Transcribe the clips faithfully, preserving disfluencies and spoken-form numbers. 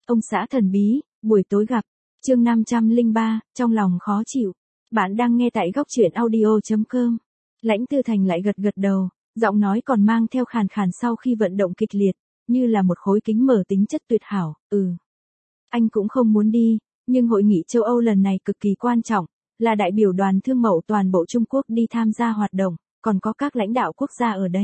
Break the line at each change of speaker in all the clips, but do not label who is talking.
Ông xã thần bí, buổi tối gặp. Chương năm trăm lẻ ba, trong lòng khó chịu. Bạn đang nghe tại góc truyện audio chấm com. Lãnh Tư Thành lại gật gật đầu, giọng nói còn mang theo khàn khàn sau khi vận động kịch liệt, như là một khối kính mở tính chất tuyệt hảo. Ừ. Anh cũng không muốn đi, nhưng hội nghị châu Âu lần này cực kỳ quan trọng, là đại biểu đoàn thương mậu toàn bộ Trung Quốc đi tham gia hoạt động, còn có các lãnh đạo quốc gia ở đây.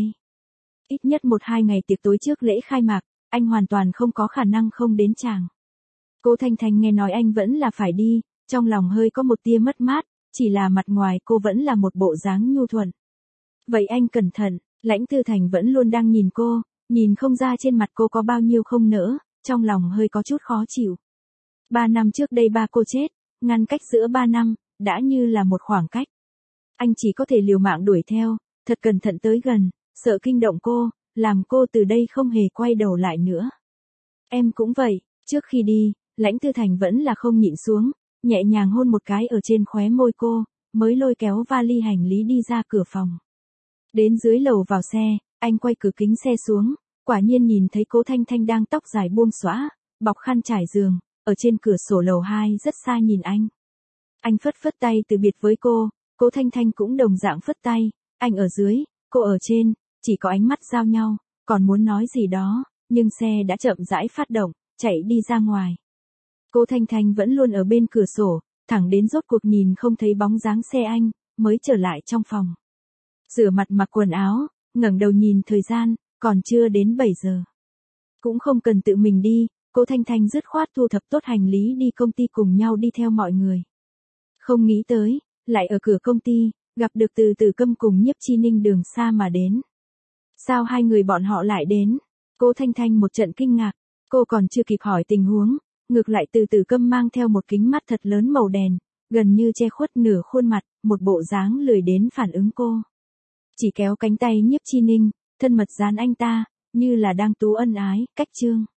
Ít nhất một hai ngày tiệc tối trước lễ khai mạc, anh hoàn toàn không có khả năng không đến chàng. Cô Thanh Thanh nghe nói anh vẫn là phải đi, trong lòng hơi có một tia mất mát, chỉ là mặt ngoài cô vẫn là một bộ dáng nhu thuận. Vậy anh cẩn thận, Lãnh Tư Thành vẫn luôn đang nhìn cô, nhìn không ra trên mặt cô có bao nhiêu không nỡ, trong lòng hơi có chút khó chịu. Ba năm trước đây ba cô chết, ngăn cách giữa ba năm, đã như là một khoảng cách. Anh chỉ có thể liều mạng đuổi theo, thật cẩn thận tới gần, sợ kinh động cô, làm cô từ đây không hề quay đầu lại nữa. Em cũng vậy, trước khi đi, Lãnh Tư Thành vẫn là không nhịn xuống, nhẹ nhàng hôn một cái ở trên khóe môi cô, mới lôi kéo vali hành lý đi ra cửa phòng. Đến dưới lầu vào xe, anh quay cửa kính xe xuống, quả nhiên nhìn thấy Cố Thanh Thanh đang tóc dài buông xõa, bọc khăn trải giường, ở trên cửa sổ lầu hai rất xa nhìn anh. Anh phất phất tay từ biệt với cô, Cố Thanh Thanh cũng đồng dạng phất tay, anh ở dưới, cô ở trên, chỉ có ánh mắt giao nhau, còn muốn nói gì đó, nhưng xe đã chậm rãi phát động, chạy đi ra ngoài. Cố Thanh Thanh vẫn luôn ở bên cửa sổ, thẳng đến rốt cuộc nhìn không thấy bóng dáng xe anh, mới trở lại trong phòng. Rửa mặt mặc quần áo, ngẩng đầu nhìn thời gian, còn chưa đến bảy giờ. Cũng không cần tự mình đi, Cố Thanh Thanh dứt khoát thu thập tốt hành lý đi công ty cùng nhau đi theo mọi người. Không nghĩ tới, lại ở cửa công ty, gặp được Từ Từ Câm cùng Nhiếp Chi Ninh đường xa mà đến. Sao hai người bọn họ lại đến? Cố Thanh Thanh một trận kinh ngạc, cô còn chưa kịp hỏi tình huống, ngược lại Từ Từ Câm mang theo một kính mắt thật lớn màu đèn, gần như che khuất nửa khuôn mặt, một bộ dáng lười đến phản ứng cô. Chỉ kéo cánh tay Nhiếp Chi Ninh, thân mật dán anh ta, như là đang tú ân ái, cách chương.